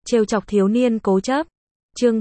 Trêu chọc thiếu niên cố chấp. Chương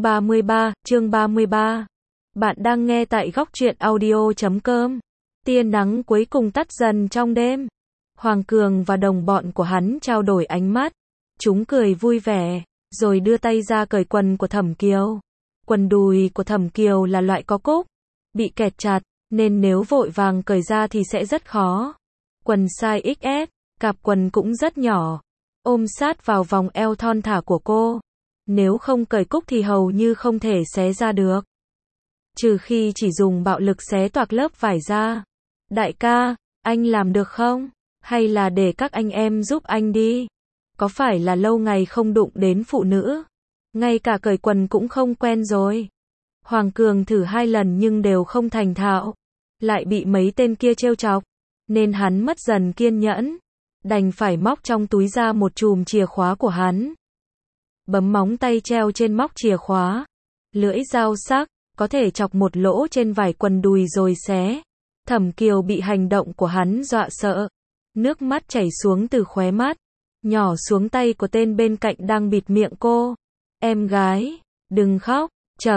33. Bạn đang nghe tại góc truyện audio.com. Tia nắng cuối cùng tắt dần trong đêm. Hoàng Cường và đồng bọn của hắn trao đổi ánh mắt. Chúng cười vui vẻ, rồi đưa tay ra cởi quần của Thẩm Kiều. Quần đùi của Thẩm Kiều là loại có cúc, bị kẹt chặt, nên nếu vội vàng cởi ra thì sẽ rất khó. Quần size XS, cạp quần cũng rất nhỏ, ôm sát vào vòng eo thon thả của cô. Nếu không cởi cúc thì hầu như không thể xé ra được. Trừ khi chỉ dùng bạo lực xé toạc lớp vải ra. Đại ca, anh làm được không? Hay là để các anh em giúp anh đi? Có phải là lâu ngày không đụng đến phụ nữ? Ngay cả cởi quần cũng không quen rồi. Hoàng Cường thử 2 lần nhưng đều không thành thạo. Lại bị mấy tên kia trêu chọc. Nên hắn mất dần kiên nhẫn. Đành phải móc trong túi ra một chùm chìa khóa của hắn. Bấm móng tay treo trên móc chìa khóa. Lưỡi dao sắc, có thể chọc một lỗ trên vải quần đùi rồi xé. Thẩm Kiều bị hành động của hắn dọa sợ. Nước mắt chảy xuống từ khóe mắt. Nhỏ xuống tay của tên bên cạnh đang bịt miệng cô. Em gái, đừng khóc,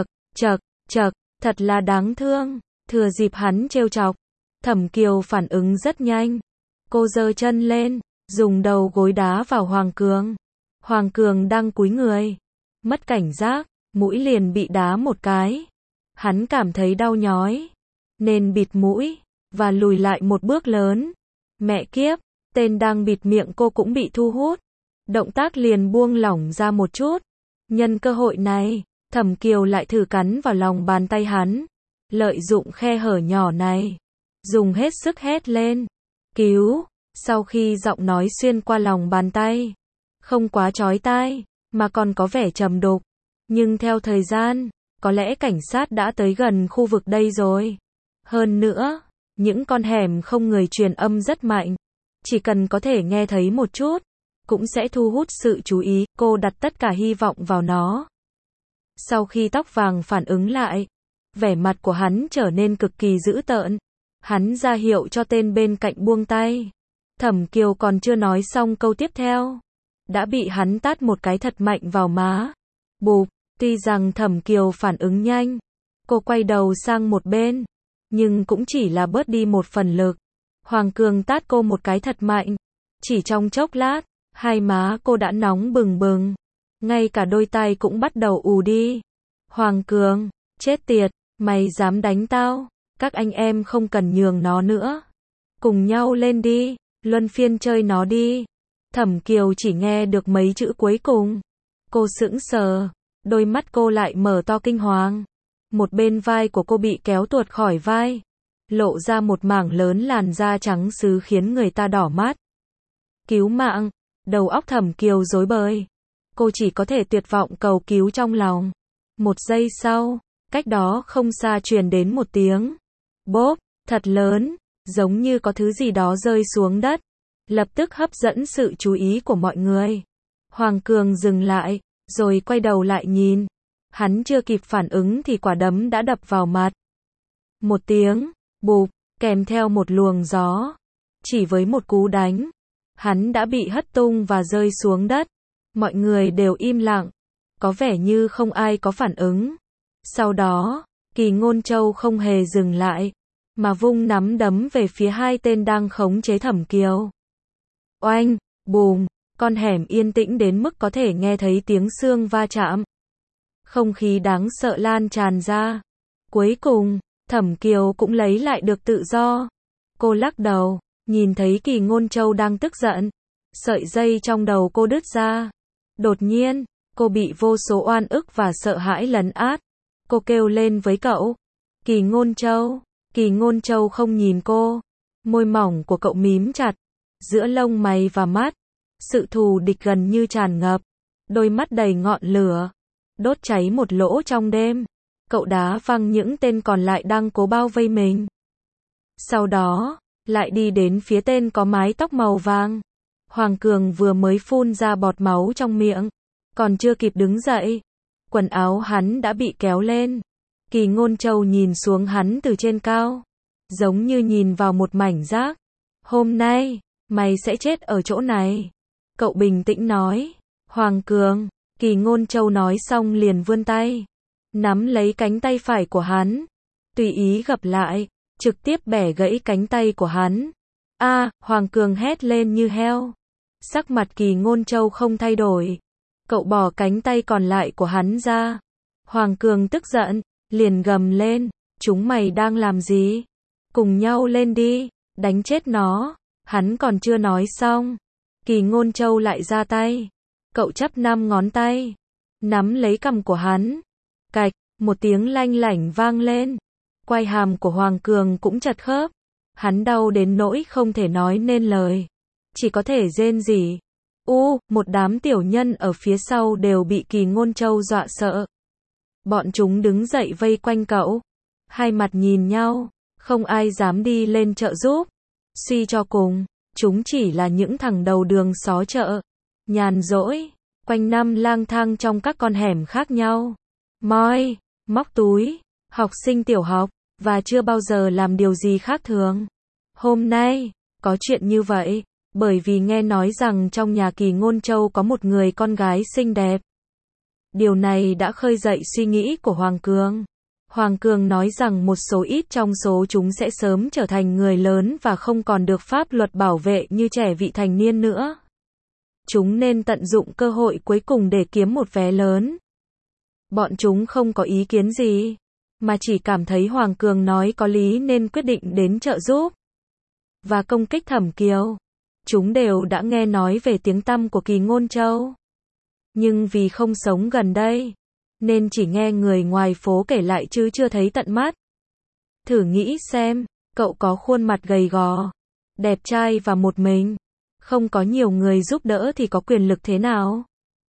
chậc, thật là đáng thương. Thừa dịp hắn trêu chọc, Thẩm Kiều phản ứng rất nhanh. Cô giơ chân lên, dùng đầu gối đá vào Hoàng Cường. Hoàng Cường đang cúi người. Mất cảnh giác, mũi liền bị đá một cái. Hắn cảm thấy đau nhói, nên bịt mũi, và lùi lại một bước lớn. Mẹ kiếp, tên đang bịt miệng cô cũng bị thu hút. Động tác liền buông lỏng ra một chút. Nhân cơ hội này, Thẩm Kiều lại thử cắn vào lòng bàn tay hắn. Lợi dụng khe hở nhỏ này, dùng hết sức hét lên. Cứu! Sau khi giọng nói xuyên qua lòng bàn tay, không quá chói tai, mà còn có vẻ trầm đục. Nhưng theo thời gian, có lẽ cảnh sát đã tới gần khu vực đây rồi. Hơn nữa, những con hẻm không người truyền âm rất mạnh. Chỉ cần có thể nghe thấy một chút, cũng sẽ thu hút sự chú ý. Cô đặt tất cả hy vọng vào nó. Sau khi tóc vàng phản ứng lại, vẻ mặt của hắn trở nên cực kỳ dữ tợn. Hắn ra hiệu cho tên bên cạnh buông tay. Thẩm Kiều còn chưa nói xong câu tiếp theo, đã bị hắn tát một cái thật mạnh vào má. Bụp, tuy rằng Thẩm Kiều phản ứng nhanh, cô quay đầu sang một bên, nhưng cũng chỉ là bớt đi một phần lực. Hoàng Cường tát cô một cái thật mạnh. Chỉ trong chốc lát, hai má cô đã nóng bừng bừng. Ngay cả đôi tai cũng bắt đầu ù đi. Hoàng Cường, chết tiệt, mày dám đánh tao? Các anh em không cần nhường nó nữa. Cùng nhau lên đi, luân phiên chơi nó đi. Thẩm Kiều chỉ nghe được mấy chữ cuối cùng. Cô sững sờ, đôi mắt cô lại mở to kinh hoàng. Một bên vai của cô bị kéo tuột khỏi vai, lộ ra một mảng lớn làn da trắng sứ khiến người ta đỏ mắt. Cứu mạng! Đầu óc Thẩm Kiều rối bời. Cô chỉ có thể tuyệt vọng cầu cứu trong lòng. Một giây sau, cách đó không xa truyền đến một tiếng bốp, thật lớn, giống như có thứ gì đó rơi xuống đất. Lập tức hấp dẫn sự chú ý của mọi người. Hoàng Cường dừng lại, rồi quay đầu lại nhìn. Hắn chưa kịp phản ứng thì quả đấm đã đập vào mặt. Một tiếng bụp, kèm theo một luồng gió. Chỉ với một cú đánh, hắn đã bị hất tung và rơi xuống đất. Mọi người đều im lặng, có vẻ như không ai có phản ứng. Sau đó, Kỳ Ngôn Châu không hề dừng lại, mà vung nắm đấm về phía hai tên đang khống chế Thẩm Kiều. Oanh, bùm, con hẻm yên tĩnh đến mức có thể nghe thấy tiếng xương va chạm. Không khí đáng sợ lan tràn ra. Cuối cùng, Thẩm Kiều cũng lấy lại được tự do. Cô lắc đầu, nhìn thấy Kỳ Ngôn Châu đang tức giận. Sợi dây trong đầu cô đứt ra. Đột nhiên, cô bị vô số oan ức và sợ hãi lấn át. Cô kêu lên với cậu. Kỳ Ngôn Châu. Kỳ Ngôn Châu không nhìn cô. Môi mỏng của cậu mím chặt. Giữa lông mày và mắt, sự thù địch gần như tràn ngập. Đôi mắt đầy ngọn lửa, đốt cháy một lỗ trong đêm. Cậu đá văng những tên còn lại đang cố bao vây mình. Sau đó, lại đi đến phía tên có mái tóc màu vàng. Hoàng Cường vừa mới phun ra bọt máu trong miệng, còn chưa kịp đứng dậy, quần áo hắn đã bị kéo lên. Kỳ Ngôn Châu nhìn xuống hắn từ trên cao, giống như nhìn vào một mảnh rác. Hôm nay, mày sẽ chết ở chỗ này. Cậu bình tĩnh nói. Hoàng Cường, Kỳ Ngôn Châu nói xong liền vươn tay, nắm lấy cánh tay phải của hắn, tùy ý gập lại, trực tiếp bẻ gãy cánh tay của hắn. A, Hoàng Cường hét lên như heo. Sắc mặt Kỳ Ngôn Châu không thay đổi. Cậu bỏ cánh tay còn lại của hắn ra. Hoàng Cường tức giận, liền gầm lên, chúng mày đang làm gì? Cùng nhau lên đi, đánh chết nó. Hắn còn chưa nói xong, Kỳ Ngôn Châu lại ra tay. Cậu chắp 5 ngón tay, nắm lấy cằm của hắn. Cạch, một tiếng lanh lảnh vang lên. Quai hàm của Hoàng Cường cũng chật khớp. Hắn đau đến nỗi không thể nói nên lời, chỉ có thể rên rỉ. Một đám tiểu nhân ở phía sau đều bị Kỳ Ngôn Châu dọa sợ. Bọn chúng đứng dậy vây quanh cậu, hai mặt nhìn nhau, không ai dám đi lên trợ giúp. Suy cho cùng, chúng chỉ là những thằng đầu đường xó chợ, nhàn rỗi, quanh năm lang thang trong các con hẻm khác nhau. Moi, móc túi, học sinh tiểu học, và chưa bao giờ làm điều gì khác thường. Hôm nay, có chuyện như vậy, bởi vì nghe nói rằng trong nhà Kỳ Ngôn Châu có một người con gái xinh đẹp. Điều này đã khơi dậy suy nghĩ của Hoàng Cường. Hoàng Cường nói rằng một số ít trong số chúng sẽ sớm trở thành người lớn và không còn được pháp luật bảo vệ như trẻ vị thành niên nữa. Chúng nên tận dụng cơ hội cuối cùng để kiếm một vé lớn. Bọn chúng không có ý kiến gì, mà chỉ cảm thấy Hoàng Cường nói có lý nên quyết định đến trợ giúp và công kích Thẩm Kiều. Chúng đều đã nghe nói về tiếng tăm của Kỳ Ngôn Châu, nhưng vì không sống gần đây, nên chỉ nghe người ngoài phố kể lại chứ chưa thấy tận mắt. Thử nghĩ xem, cậu có khuôn mặt gầy gò, đẹp trai và một mình, không có nhiều người giúp đỡ thì có quyền lực thế nào?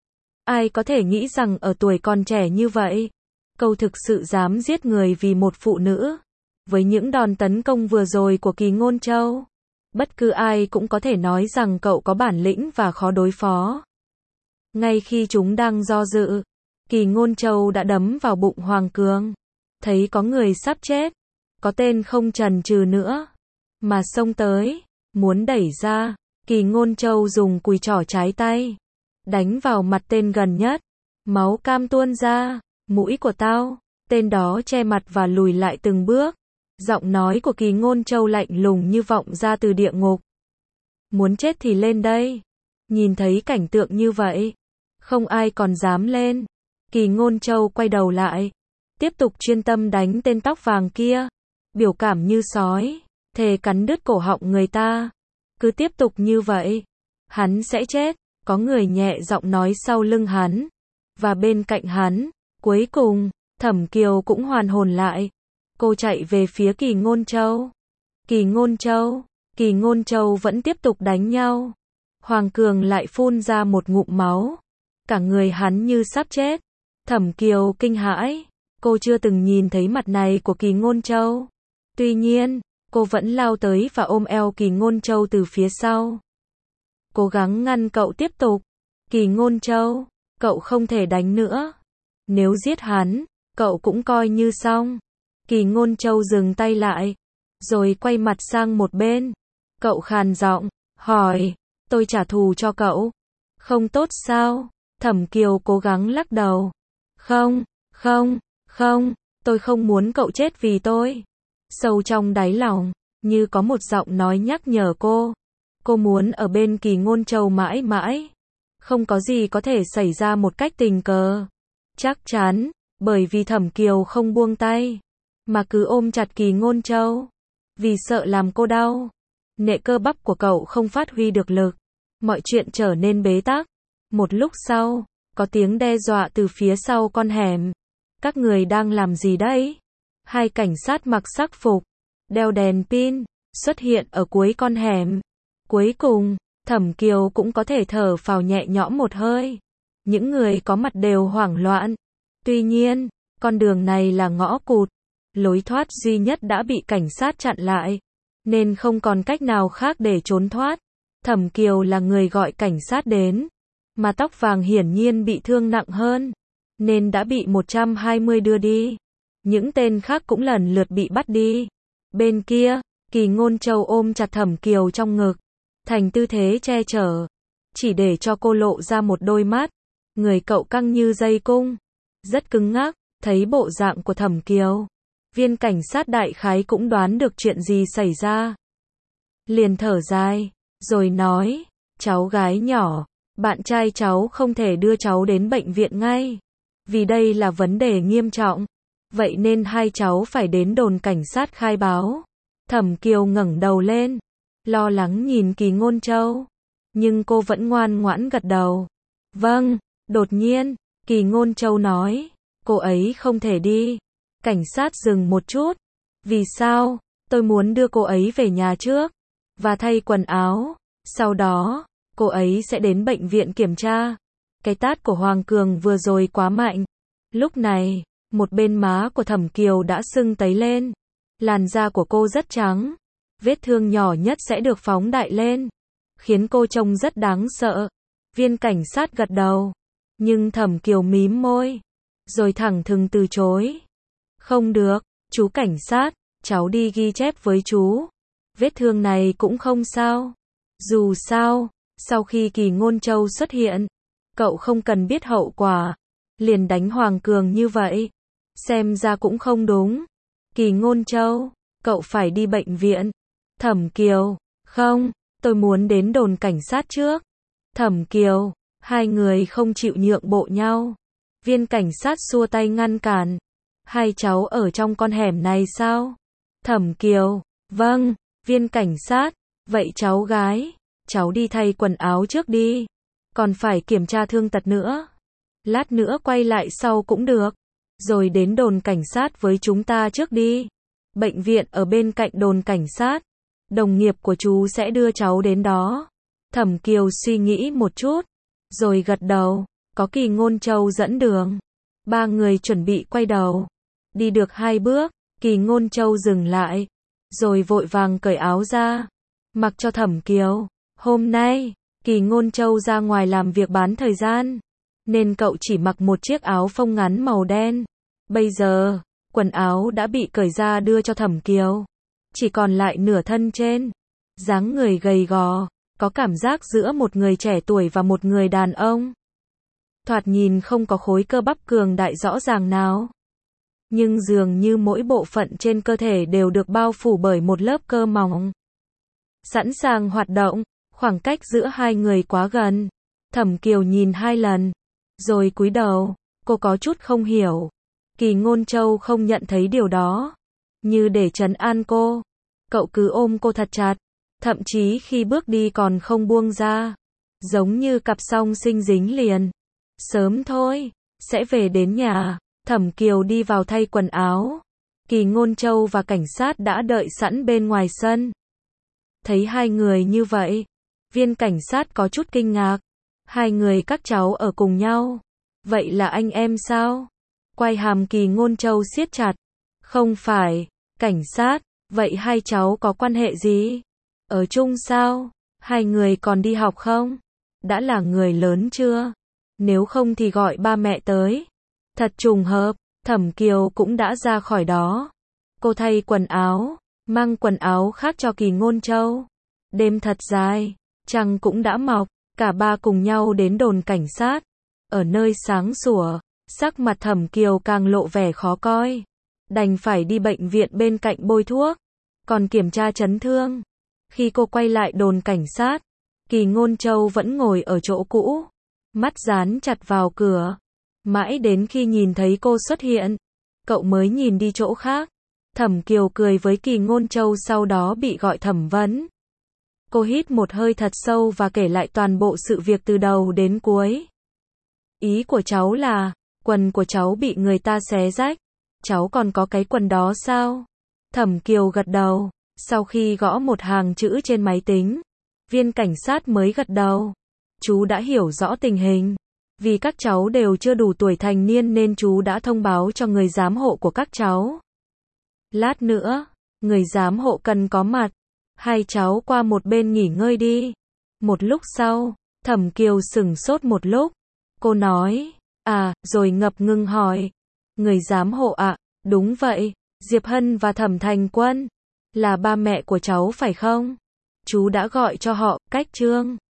Ai có thể nghĩ rằng ở tuổi còn trẻ như vậy, cậu thực sự dám giết người vì một phụ nữ? Với những đòn tấn công vừa rồi của Kỳ Ngôn Châu, bất cứ ai cũng có thể nói rằng cậu có bản lĩnh và khó đối phó. Ngay khi chúng đang do dự, Kỳ Ngôn Châu đã đấm vào bụng Hoàng Cường. Thấy có người sắp chết, có tên không chần chừ nữa, mà xông tới, muốn đẩy ra. Kỳ Ngôn Châu dùng cùi trỏ trái tay, đánh vào mặt tên gần nhất. Máu cam tuôn ra, mũi của tao. Tên đó che mặt và lùi lại từng bước. Giọng nói của Kỳ Ngôn Châu lạnh lùng như vọng ra từ địa ngục. Muốn chết thì lên đây. Nhìn thấy cảnh tượng như vậy, không ai còn dám lên. Kỳ Ngôn Châu quay đầu lại, tiếp tục chuyên tâm đánh tên tóc vàng kia. Biểu cảm như sói, thề cắn đứt cổ họng người ta. Cứ tiếp tục như vậy, hắn sẽ chết. Có người nhẹ giọng nói sau lưng hắn, và bên cạnh hắn. Cuối cùng, Thẩm Kiều cũng hoàn hồn lại. Cô chạy về phía Kỳ Ngôn Châu. Kỳ Ngôn Châu vẫn tiếp tục đánh nhau. Hoàng Cường lại phun ra một ngụm máu. Cả người hắn như sắp chết. Thẩm Kiều kinh hãi. Cô chưa từng nhìn thấy mặt này của Kỳ Ngôn Châu. Tuy nhiên, cô vẫn lao tới và ôm eo Kỳ Ngôn Châu từ phía sau. Cố gắng ngăn cậu tiếp tục. Kỳ Ngôn Châu, cậu không thể đánh nữa. Nếu giết hắn, cậu cũng coi như xong. Kỳ Ngôn Châu dừng tay lại, rồi quay mặt sang một bên. Cậu khàn giọng, hỏi, tôi trả thù cho cậu. Không tốt sao? Thẩm Kiều cố gắng lắc đầu. Không, tôi không muốn cậu chết vì tôi. Sâu trong đáy lòng, như có một giọng nói nhắc nhở cô. Cô muốn ở bên Kỳ Ngôn Châu mãi mãi. Không có gì có thể xảy ra một cách tình cờ. Chắc chắn, bởi vì Thẩm Kiều không buông tay, mà cứ ôm chặt Kỳ Ngôn Châu. Vì sợ làm cô đau. Nệ cơ bắp của cậu không phát huy được lực. Mọi chuyện trở nên bế tắc. Một lúc sau, có tiếng đe dọa từ phía sau con hẻm. Các người đang làm gì đấy? Hai cảnh sát mặc sắc phục, đeo đèn pin, xuất hiện ở cuối con hẻm. Cuối cùng, Thẩm Kiều cũng có thể thở phào nhẹ nhõm một hơi. Những người có mặt đều hoảng loạn. Tuy nhiên, con đường này là ngõ cụt. Lối thoát duy nhất đã bị cảnh sát chặn lại, nên không còn cách nào khác để trốn thoát. Thẩm Kiều là người gọi cảnh sát đến, mà tóc vàng hiển nhiên bị thương nặng hơn, nên đã bị 120 đưa đi. Những tên khác cũng lần lượt bị bắt đi. Bên kia, Kỳ Ngôn Châu ôm chặt Thẩm Kiều trong ngực, thành tư thế che chở, chỉ để cho cô lộ ra một đôi mắt. Người cậu căng như dây cung, rất cứng ngắc, thấy bộ dạng của Thẩm Kiều. Viên cảnh sát đại khái cũng đoán được chuyện gì xảy ra. Liền thở dài, rồi nói, cháu gái nhỏ, bạn trai cháu không thể đưa cháu đến bệnh viện ngay. Vì đây là vấn đề nghiêm trọng. Vậy nên hai cháu phải đến đồn cảnh sát khai báo. Thẩm Kiều ngẩng đầu lên, lo lắng nhìn Kỳ Ngôn Châu. Nhưng cô vẫn ngoan ngoãn gật đầu. Vâng, đột nhiên, Kỳ Ngôn Châu nói, cô ấy không thể đi. Cảnh sát dừng một chút. Vì sao? Tôi muốn đưa cô ấy về nhà trước và thay quần áo. Sau đó, cô ấy sẽ đến bệnh viện kiểm tra. Cái tát của Hoàng Cường vừa rồi quá mạnh. Lúc này, một bên má của Thẩm Kiều đã sưng tấy lên. Làn da của cô rất trắng. Vết thương nhỏ nhất sẽ được phóng đại lên, khiến cô trông rất đáng sợ. Viên cảnh sát gật đầu. Nhưng Thẩm Kiều mím môi, rồi thẳng thừng từ chối. Không được, chú cảnh sát, cháu đi ghi chép với chú. Vết thương này cũng không sao. Dù sao, sau khi Kỳ Ngôn Châu xuất hiện, cậu không cần biết hậu quả. Liền đánh Hoàng Cường như vậy. Xem ra cũng không đúng. Kỳ Ngôn Châu, cậu phải đi bệnh viện. Thẩm Kiều, không, tôi muốn đến đồn cảnh sát trước. Thẩm Kiều, hai người không chịu nhượng bộ nhau. Viên cảnh sát xua tay ngăn cản. Hai cháu ở trong con hẻm này sao? Thẩm Kiều, vâng. Viên cảnh sát, vậy cháu gái, cháu đi thay quần áo trước đi. Còn phải kiểm tra thương tật nữa. Lát nữa quay lại sau cũng được. Rồi đến đồn cảnh sát với chúng ta trước đi. Bệnh viện ở bên cạnh đồn cảnh sát. Đồng nghiệp của chú sẽ đưa cháu đến đó. Thẩm Kiều suy nghĩ một chút, rồi gật đầu. Có Kỳ Ngôn Châu dẫn đường. Ba người chuẩn bị quay đầu. Đi được 2 bước, Kỳ Ngôn Châu dừng lại, rồi vội vàng cởi áo ra, mặc cho Thẩm Kiều. Hôm nay, Kỳ Ngôn Châu ra ngoài làm việc bán thời gian, nên cậu chỉ mặc một chiếc áo phông ngắn màu đen. Bây giờ, quần áo đã bị cởi ra đưa cho Thẩm Kiều. Chỉ còn lại nửa thân trên. Dáng người gầy gò, có cảm giác giữa một người trẻ tuổi và một người đàn ông. Thoạt nhìn không có khối cơ bắp cường đại rõ ràng nào. Nhưng dường như mỗi bộ phận trên cơ thể đều được bao phủ bởi một lớp cơ mỏng. Sẵn sàng hoạt động, khoảng cách giữa hai người quá gần. Thẩm Kiều nhìn 2 lần, rồi cúi đầu, cô có chút không hiểu. Kỳ Ngôn Châu không nhận thấy điều đó. Như để trấn an cô, cậu cứ ôm cô thật chặt, thậm chí khi bước đi còn không buông ra. Giống như cặp song sinh dính liền. Sớm thôi, sẽ về đến nhà. Thẩm Kiều đi vào thay quần áo. Kỳ Ngôn Châu và cảnh sát đã đợi sẵn bên ngoài sân. Thấy hai người như vậy, viên cảnh sát có chút kinh ngạc. Hai người các cháu ở cùng nhau. Vậy là anh em sao? Quay hàm Kỳ Ngôn Châu siết chặt. Không phải, cảnh sát, vậy hai cháu có quan hệ gì? Ở chung sao? Hai người còn đi học không? Đã là người lớn chưa? Nếu không thì gọi ba mẹ tới. Thật trùng hợp, Thẩm Kiều cũng đã ra khỏi đó. Cô thay quần áo, mang quần áo khác cho Kỳ Ngôn Châu. Đêm thật dài, trăng cũng đã mọc, cả ba cùng nhau đến đồn cảnh sát. Ở nơi sáng sủa, sắc mặt Thẩm Kiều càng lộ vẻ khó coi. Đành phải đi bệnh viện bên cạnh bôi thuốc, còn kiểm tra chấn thương. Khi cô quay lại đồn cảnh sát, Kỳ Ngôn Châu vẫn ngồi ở chỗ cũ, mắt dán chặt vào cửa. Mãi đến khi nhìn thấy cô xuất hiện, cậu mới nhìn đi chỗ khác. Thẩm Kiều cười với Kỳ Ngôn Châu sau đó bị gọi thẩm vấn. Cô hít một hơi thật sâu và kể lại toàn bộ sự việc từ đầu đến cuối. Ý của cháu là, quần của cháu bị người ta xé rách. Cháu còn có cái quần đó sao? Thẩm Kiều gật đầu. Sau khi gõ một hàng chữ trên máy tính, viên cảnh sát mới gật đầu. Chú đã hiểu rõ tình hình. Vì các cháu đều chưa đủ tuổi thành niên nên chú đã thông báo cho người giám hộ của các cháu. Lát nữa, người giám hộ cần có mặt. Hai cháu qua một bên nghỉ ngơi đi. Một lúc sau, Thẩm Kiều sửng sốt một lúc. Cô nói, rồi ngập ngừng hỏi. Người giám hộ ạ, đúng vậy, Diệp Hân và Thẩm Thành Quân là ba mẹ của cháu phải không? Chú đã gọi cho họ, cách Trương.